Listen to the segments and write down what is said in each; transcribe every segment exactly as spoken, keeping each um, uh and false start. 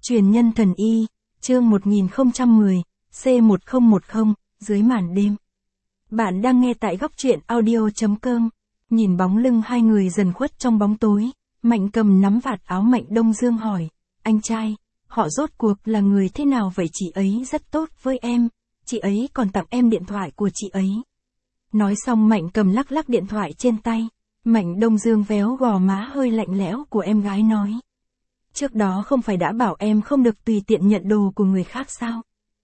Truyền nhân thần y, chương một nghìn không trăm mười, C một không một không, dưới màn đêm. Bạn đang nghe tại góc truyện audio chấm com. Nhìn bóng lưng hai người dần khuất trong bóng tối, Mạnh Cầm nắm vạt áo Mạnh Đông Dương hỏi, anh trai, họ rốt cuộc là người thế nào vậy? Chị ấy rất tốt với em, chị ấy còn tặng em điện thoại của chị ấy. Nói xong Mạnh Cầm lắc lắc điện thoại trên tay, Mạnh Đông Dương véo gò má hơi lạnh lẽo của em gái nói. Trước đó không phải đã bảo em không được tùy tiện nhận đồ của người khác sao?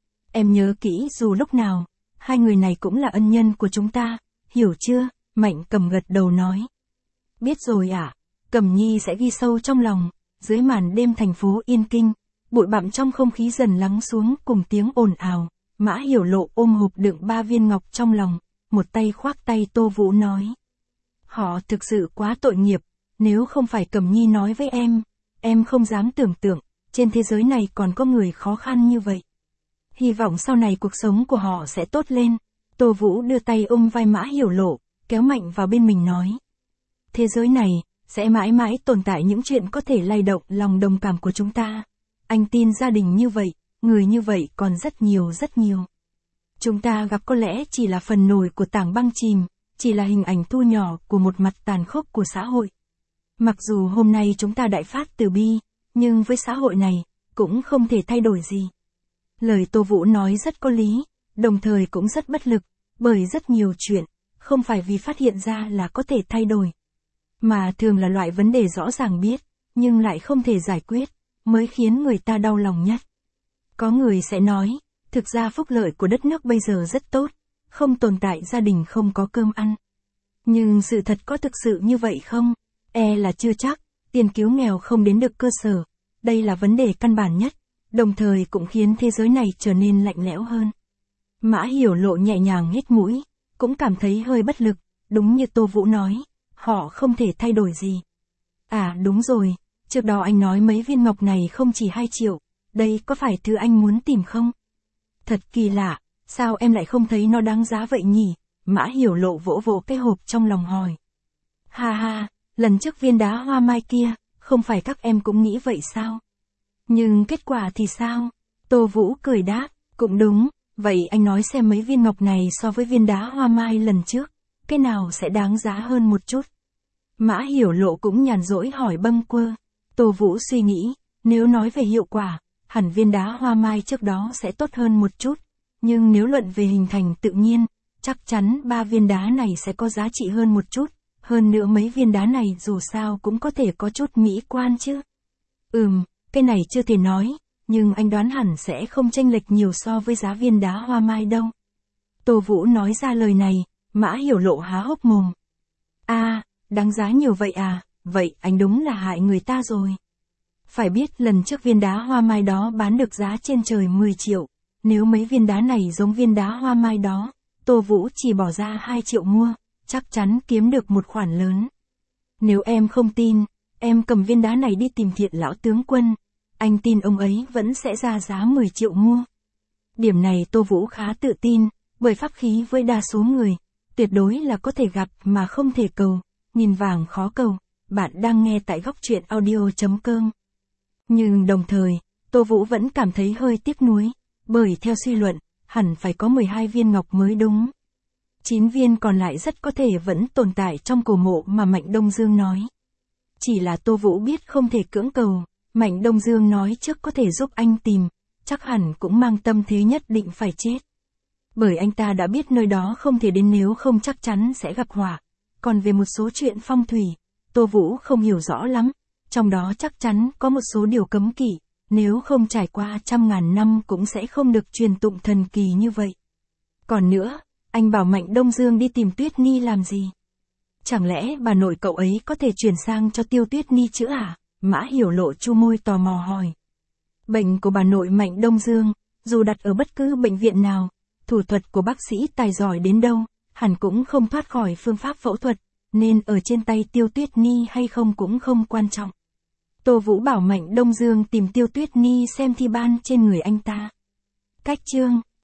Em nhớ kỹ dù lúc nào, hai người này cũng là ân nhân của chúng ta, hiểu chưa? Mạnh Cầm gật đầu nói. Biết rồi ạ, à? Cầm Nhi sẽ ghi sâu trong lòng. Dưới màn đêm thành phố yên kinh, bụi bặm trong không khí dần lắng xuống cùng tiếng ồn ào, Mã Hiểu Lộ ôm hộp đựng ba viên ngọc trong lòng, một tay khoác tay Tô Vũ nói. Họ thực sự quá tội nghiệp, nếu không phải Cầm Nhi nói với em, em không dám tưởng tượng, trên thế giới này còn có người khó khăn như vậy. Hy vọng sau này cuộc sống của họ sẽ tốt lên. Tô Vũ đưa tay ôm vai Mã Hiểu Lộ, kéo mạnh vào bên mình nói. Thế giới này, sẽ mãi mãi tồn tại những chuyện có thể lay động lòng đồng cảm của chúng ta. Anh tin gia đình như vậy, người như vậy còn rất nhiều rất nhiều. Chúng ta gặp có lẽ chỉ là phần nổi của tảng băng chìm, chỉ là hình ảnh thu nhỏ của một mặt tàn khốc của xã hội. Mặc dù hôm nay chúng ta đại phát từ bi, nhưng với xã hội này, cũng không thể thay đổi gì. Lời Tô Vũ nói rất có lý, đồng thời cũng rất bất lực, bởi rất nhiều chuyện, không phải vì phát hiện ra là có thể thay đổi. Mà thường là loại vấn đề rõ ràng biết, nhưng lại không thể giải quyết, mới khiến người ta đau lòng nhất. Có người sẽ nói, thực ra phúc lợi của đất nước bây giờ rất tốt, không tồn tại gia đình không có cơm ăn. Nhưng sự thật có thực sự như vậy không? E là chưa chắc, tiền cứu nghèo không đến được cơ sở, đây là vấn đề căn bản nhất, đồng thời cũng khiến thế giới này trở nên lạnh lẽo hơn. Mã Hiểu Lộ nhẹ nhàng hít mũi, cũng cảm thấy hơi bất lực, đúng như Tô Vũ nói, họ không thể thay đổi gì. À đúng rồi, trước đó anh nói mấy viên ngọc này không chỉ hai triệu, đây có phải thứ anh muốn tìm không? Thật kỳ lạ, sao em lại không thấy nó đáng giá vậy nhỉ? Mã Hiểu Lộ vỗ vỗ cái hộp trong lòng hỏi. Ha ha, lần trước viên đá hoa mai kia, không phải các em cũng nghĩ vậy sao? Nhưng kết quả thì sao? Tô Vũ cười đáp, cũng đúng, vậy anh nói xem mấy viên ngọc này so với viên đá hoa mai lần trước, cái nào sẽ đáng giá hơn một chút? Mã Hiểu Lộ cũng nhàn rỗi hỏi bâng quơ. Tô Vũ suy nghĩ, nếu nói về hiệu quả, hẳn viên đá hoa mai trước đó sẽ tốt hơn một chút, nhưng nếu luận về hình thành tự nhiên, chắc chắn ba viên đá này sẽ có giá trị hơn một chút, hơn nữa mấy viên đá này dù sao cũng có thể có chút mỹ quan chứ. Ừm, cái này chưa thể nói, nhưng anh đoán hẳn sẽ không chênh lệch nhiều so với giá viên đá hoa mai đâu. Tô Vũ nói ra lời này, Mã Hiểu Lộ há hốc mồm. À, đáng giá nhiều vậy à, vậy anh đúng là hại người ta rồi. Phải biết lần trước viên đá hoa mai đó bán được giá trên trời mười triệu, nếu mấy viên đá này giống viên đá hoa mai đó, Tô Vũ chỉ bỏ ra hai triệu mua, chắc chắn kiếm được một khoản lớn. Nếu em không tin, em cầm viên đá này đi tìm Thiện lão tướng quân, anh tin ông ấy vẫn sẽ ra giá mười triệu mua. Điểm này Tô Vũ khá tự tin, bởi pháp khí với đa số người, tuyệt đối là có thể gặp mà không thể cầu, nghìn vàng khó cầu. Bạn đang nghe tại góc truyện audio chấm com. Nhưng đồng thời, Tô Vũ vẫn cảm thấy hơi tiếc nuối, bởi theo suy luận, hẳn phải có mười hai viên ngọc mới đúng. chín viên còn lại rất có thể vẫn tồn tại trong cổ mộ mà Mạnh Đông Dương nói. Chỉ là Tô Vũ biết không thể cưỡng cầu, Mạnh Đông Dương nói trước có thể giúp anh tìm, chắc hẳn cũng mang tâm thế nhất định phải chết. Bởi anh ta đã biết nơi đó không thể đến nếu không chắc chắn sẽ gặp họa. Còn về một số chuyện phong thủy, Tô Vũ không hiểu rõ lắm, trong đó chắc chắn có một số điều cấm kỵ, nếu không trải qua trăm ngàn năm cũng sẽ không được truyền tụng thần kỳ như vậy. Còn nữa, anh bảo Mạnh Đông Dương đi tìm Tuyết Nhi làm gì? Chẳng lẽ bà nội cậu ấy có thể chuyển sang cho Tiêu Tuyết Nhi chữa à? Mã Hiểu Lộ chu môi tò mò hỏi. Bệnh của bà nội Mạnh Đông Dương, dù đặt ở bất cứ bệnh viện nào, thủ thuật của bác sĩ tài giỏi đến đâu, hẳn cũng không thoát khỏi phương pháp phẫu thuật, nên ở trên tay Tiêu Tuyết Nhi hay không cũng không quan trọng. Tô Vũ bảo Mạnh Đông Dương tìm Tiêu Tuyết Nhi xem thi ban trên người anh ta. Cách chương